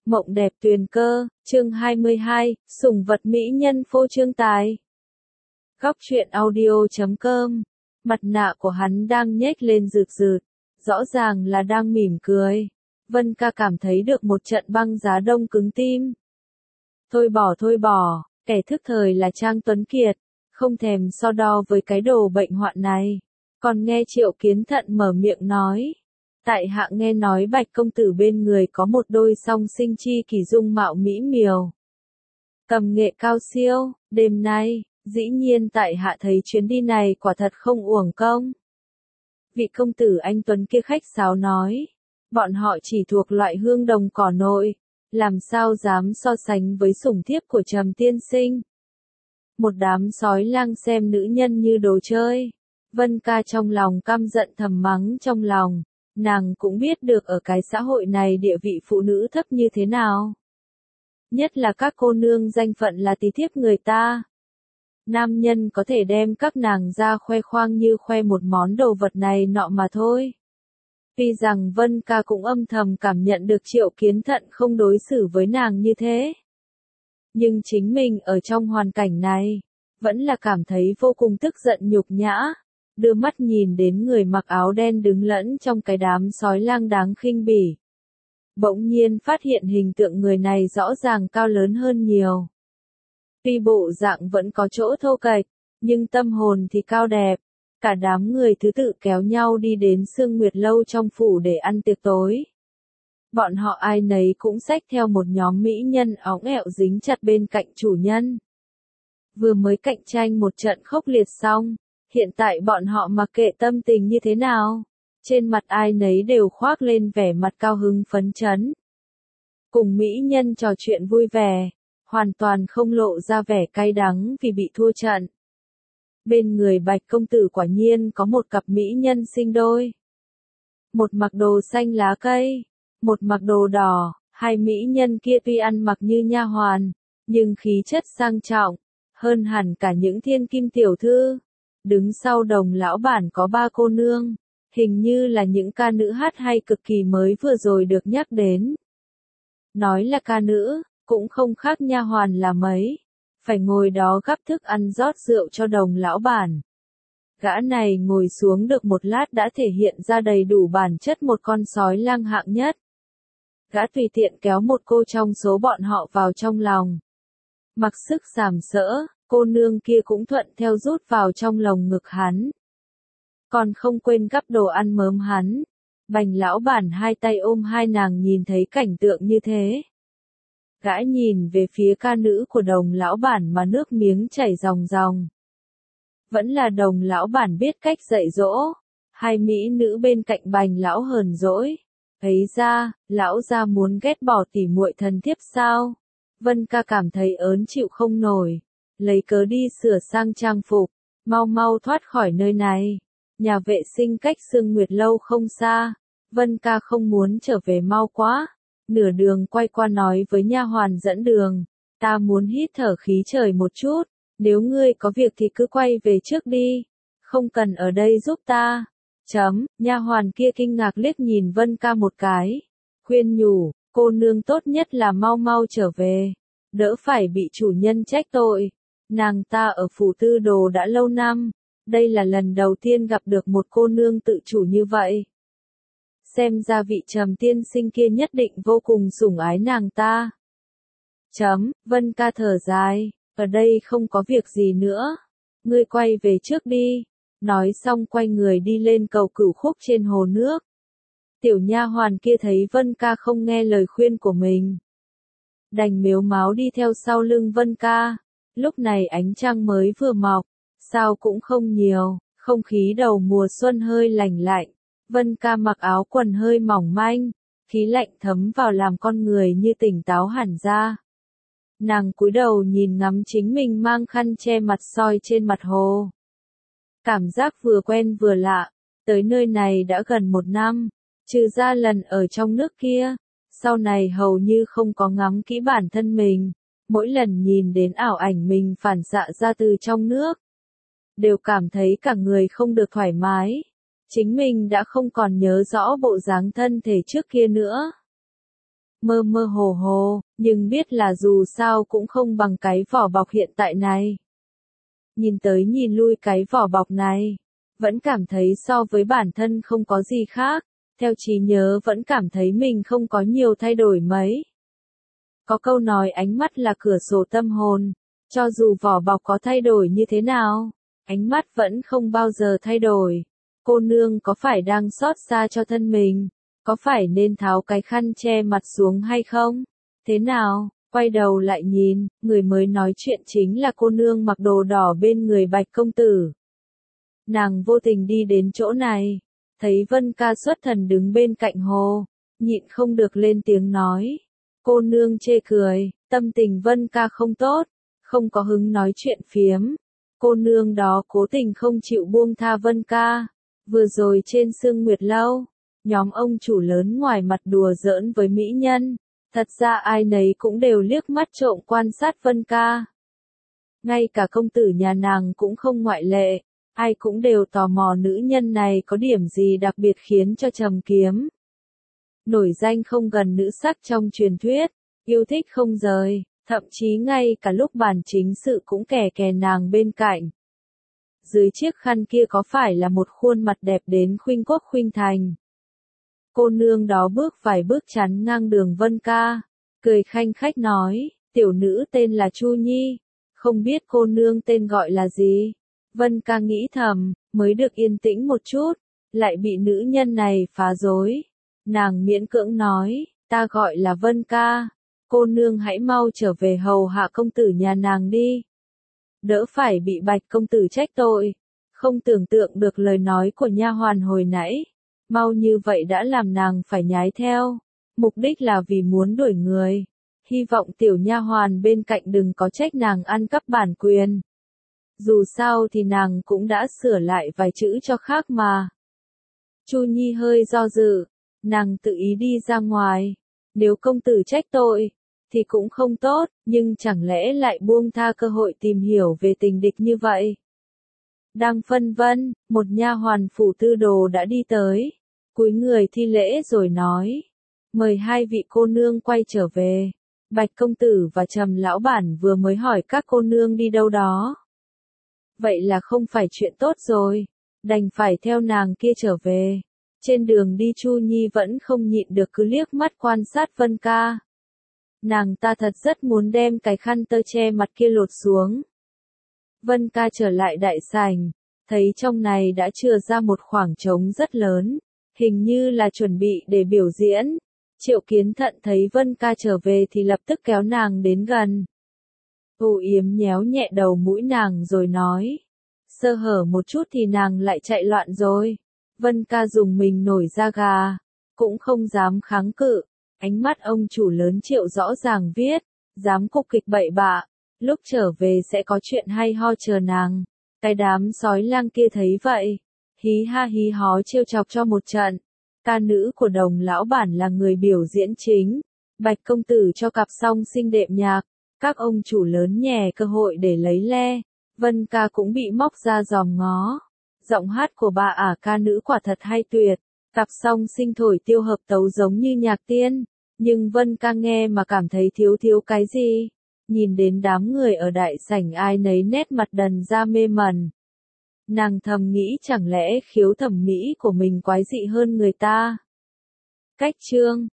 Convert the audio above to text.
Mộng đẹp tuyền cơ, chương 22, sủng vật mỹ nhân phô trương tài. Góc truyện audio.com. Mặt nạ của hắn đang nhếch lên rực rực, rõ ràng là đang mỉm cười. Vân Ca cảm thấy được một trận băng giá đông cứng tim. Thôi bỏ, kẻ thức thời là Trang Tuấn Kiệt, không thèm so đo với cái đồ bệnh hoạn này. Còn nghe Triệu Kiến Thận mở miệng nói. Tại hạ nghe nói Bạch công tử bên người có một đôi song sinh chi kỳ dung mạo mỹ miều. Cầm nghệ cao siêu, đêm nay, dĩ nhiên tại hạ thấy chuyến đi này quả thật không uổng công. Vị công tử anh Tuấn kia khách sáo nói, bọn họ chỉ thuộc loại hương đồng cỏ nội, làm sao dám so sánh với sủng thiếp của Trầm tiên sinh. Một đám sói lang xem nữ nhân như đồ chơi. Vân Ca trong lòng căm giận thầm mắng trong lòng. Nàng cũng biết được ở cái xã hội này địa vị phụ nữ thấp như thế nào. Nhất là các cô nương danh phận là tí thiếp người ta. Nam nhân có thể đem các nàng ra khoe khoang như khoe một món đồ vật này nọ mà thôi. Tuy rằng Vân Ca cũng âm thầm cảm nhận được Triệu Kiến Thận không đối xử với nàng như thế. Nhưng chính mình ở trong hoàn cảnh này, vẫn là cảm thấy vô cùng tức giận nhục nhã. Đưa mắt nhìn đến người mặc áo đen đứng lẫn trong cái đám sói lang đáng khinh bỉ. Bỗng nhiên phát hiện hình tượng người này rõ ràng cao lớn hơn nhiều. Tuy bộ dạng vẫn có chỗ thô kệch, nhưng tâm hồn thì cao đẹp. Cả đám người thứ tự kéo nhau đi đến Sương Nguyệt Lâu trong phủ để ăn tiệc tối. Bọn họ ai nấy cũng xách theo một nhóm mỹ nhân óng ẹo dính chặt bên cạnh chủ nhân. Vừa mới cạnh tranh một trận khốc liệt xong. Hiện tại bọn họ mặc kệ tâm tình như thế nào, trên mặt ai nấy đều khoác lên vẻ mặt cao hứng phấn chấn. Cùng mỹ nhân trò chuyện vui vẻ, hoàn toàn không lộ ra vẻ cay đắng vì bị thua trận. Bên người Bạch công tử quả nhiên có một cặp mỹ nhân sinh đôi. Một mặc đồ xanh lá cây, một mặc đồ đỏ, hai mỹ nhân kia tuy ăn mặc như nha hoàn, nhưng khí chất sang trọng, hơn hẳn cả những thiên kim tiểu thư. Đứng sau Đồng lão bản có ba cô nương, hình như là những ca nữ hát hay cực kỳ mới vừa rồi được nhắc đến. Nói là ca nữ, cũng không khác nha hoàn là mấy, phải ngồi đó gắp thức ăn rót rượu cho Đồng lão bản. Gã này ngồi xuống được một lát đã thể hiện ra đầy đủ bản chất một con sói lang hạng nhất. Gã tùy tiện kéo một cô trong số bọn họ vào trong lòng. Mặc sức sàm sỡ. Cô nương kia cũng thuận theo rút vào trong lồng ngực hắn. Còn không quên gắp đồ ăn mớm hắn. Bành lão bản hai tay ôm hai nàng nhìn thấy cảnh tượng như thế. Gã nhìn về phía ca nữ của Đồng lão bản mà nước miếng chảy ròng ròng. Vẫn là Đồng lão bản biết cách dạy dỗ. Hai mỹ nữ bên cạnh Bành lão hờn dỗi. Ấy ra, lão gia muốn ghét bỏ tỉ muội thần thiếp sao? Vân Ca cảm thấy ớn chịu không nổi. Lấy cớ đi sửa sang trang phục, mau thoát khỏi nơi này. Nhà vệ sinh cách Sương Nguyệt Lâu không xa, Vân Ca không muốn trở về mau quá. Nửa đường quay qua nói với nha hoàn dẫn đường, ta muốn hít thở khí trời một chút, nếu ngươi có việc thì cứ quay về trước đi, không cần ở đây giúp ta. Nha hoàn kia kinh ngạc liếc nhìn Vân Ca một cái, khuyên nhủ, cô nương tốt nhất là mau trở về, đỡ phải bị chủ nhân trách tội. Nàng ta ở phủ Tư Đồ đã lâu năm, đây là lần đầu tiên gặp được một cô nương tự chủ như vậy. Xem ra vị Trầm tiên sinh kia nhất định vô cùng sủng ái nàng ta. Vân Ca thở dài, ở đây không có việc gì nữa, ngươi quay về trước đi. Nói xong quay người đi lên cầu Cửu Khúc trên hồ nước. Tiểu nha hoàn kia thấy Vân Ca không nghe lời khuyên của mình, đành mếu máo đi theo sau lưng Vân Ca. Lúc này ánh trăng mới vừa mọc, sao cũng không nhiều, không khí đầu mùa xuân hơi lành lạnh. Vân Ca mặc áo quần hơi mỏng manh, khí lạnh thấm vào làm con người như tỉnh táo hẳn ra. Nàng cúi đầu nhìn ngắm chính mình mang khăn che mặt soi trên mặt hồ. Cảm giác vừa quen vừa lạ, tới nơi này đã gần 1 năm, trừ ra lần ở trong nước kia, sau này hầu như không có ngắm kỹ bản thân mình. Mỗi lần nhìn đến ảo ảnh mình phản xạ ra từ trong nước, đều cảm thấy cả người không được thoải mái. Chính mình đã không còn nhớ rõ bộ dáng thân thể trước kia nữa. mơ mơ hồ hồ, nhưng biết là dù sao cũng không bằng cái vỏ bọc hiện tại này. Nhìn tới nhìn lui cái vỏ bọc này, vẫn cảm thấy so với bản thân không có gì khác, theo trí nhớ vẫn cảm thấy mình không có nhiều thay đổi mấy. Có câu nói ánh mắt là cửa sổ tâm hồn, cho dù vỏ bọc có thay đổi như thế nào, ánh mắt vẫn không bao giờ thay đổi. Cô nương có phải đang xót xa cho thân mình? Có phải nên tháo cái khăn che mặt xuống hay không? Thế nào? Quay đầu lại nhìn, người mới nói chuyện chính là cô nương mặc đồ đỏ bên người Bạch công tử. Nàng vô tình đi đến chỗ này, thấy Vân Ca xuất thần đứng bên cạnh hồ, nhịn không được lên tiếng nói. Cô nương chê cười, tâm tình Vân Ca không tốt, không có hứng nói chuyện phiếm. Cô nương đó cố tình không chịu buông tha Vân Ca. Vừa rồi trên Sương Nguyệt Lâu, nhóm ông chủ lớn ngoài mặt đùa giỡn với mỹ nhân, thật ra ai nấy cũng đều liếc mắt trộm quan sát Vân Ca. Ngay cả công tử nhà nàng cũng không ngoại lệ, ai cũng đều tò mò nữ nhân này có điểm gì đặc biệt khiến cho Trầm Kiếm nổi danh không gần nữ sắc trong truyền thuyết, yêu thích không rời, thậm chí ngay cả lúc bàn chính sự cũng kè kè nàng bên cạnh. Dưới chiếc khăn kia có phải là một khuôn mặt đẹp đến khuynh quốc khuynh thành. Cô nương đó bước vài bước chắn ngang đường Vân Ca, cười khanh khách nói, tiểu nữ tên là Chu Nhi, không biết cô nương tên gọi là gì. Vân Ca nghĩ thầm, mới được yên tĩnh một chút, lại bị nữ nhân này phá rối. Nàng miễn cưỡng nói, ta gọi là Vân Ca, cô nương hãy mau trở về hầu hạ công tử nhà nàng đi. Đỡ phải bị Bạch công tử trách tội. Không tưởng tượng được lời nói của nha hoàn hồi nãy, mau như vậy đã làm nàng phải nhái theo, mục đích là vì muốn đuổi người. Hy vọng tiểu nha hoàn bên cạnh đừng có trách nàng ăn cắp bản quyền. Dù sao thì nàng cũng đã sửa lại vài chữ cho khác mà. Chu Nhi hơi do dự, nàng tự ý đi ra ngoài. Nếu công tử trách tội, thì cũng không tốt, nhưng chẳng lẽ lại buông tha cơ hội tìm hiểu về tình địch như vậy. Đang phân vân, một nha hoàn phủ tư đồ đã đi tới, cúi người thi lễ rồi nói, mời hai vị cô nương quay trở về. Bạch công tử và Trầm lão bản vừa mới hỏi các cô nương đi đâu đó. Vậy là không phải chuyện tốt rồi, đành phải theo nàng kia trở về. Trên đường đi Chu Nhi vẫn không nhịn được cứ liếc mắt quan sát Vân Ca. Nàng ta thật rất muốn đem cái khăn tơ che mặt kia lột xuống. Vân Ca trở lại đại sảnh, thấy trong này đã chừa ra một khoảng trống rất lớn, hình như là chuẩn bị để biểu diễn. Triệu Kiến Thận thấy Vân Ca trở về thì lập tức kéo nàng đến gần. Âu yếm nhéo nhẹ đầu mũi nàng rồi nói, sơ hở một chút thì nàng lại chạy loạn rồi. Vân Ca dùng mình nổi da gà, cũng không dám kháng cự. Ánh mắt ông chủ lớn Triệu rõ ràng viết, dám cục kịch bậy bạ, lúc trở về sẽ có chuyện hay ho chờ nàng. Cái đám sói lang kia thấy vậy, hí ha hí hó trêu chọc cho một trận. Ca nữ của Đồng lão bản là người biểu diễn chính, Bạch công tử cho cặp song sinh đệm nhạc, các ông chủ lớn nhè cơ hội để lấy le. Vân Ca cũng bị móc ra dòm ngó. Giọng hát của bà ả ca nữ quả thật hay tuyệt, cặp song sinh thổi tiêu hợp tấu giống như nhạc tiên, nhưng Vân Ca nghe mà cảm thấy thiếu thiếu cái gì. Nhìn đến đám người ở đại sảnh ai nấy nét mặt đần ra mê mẩn. Nàng thầm nghĩ chẳng lẽ khiếu thẩm mỹ của mình quái dị hơn người ta. Cách chương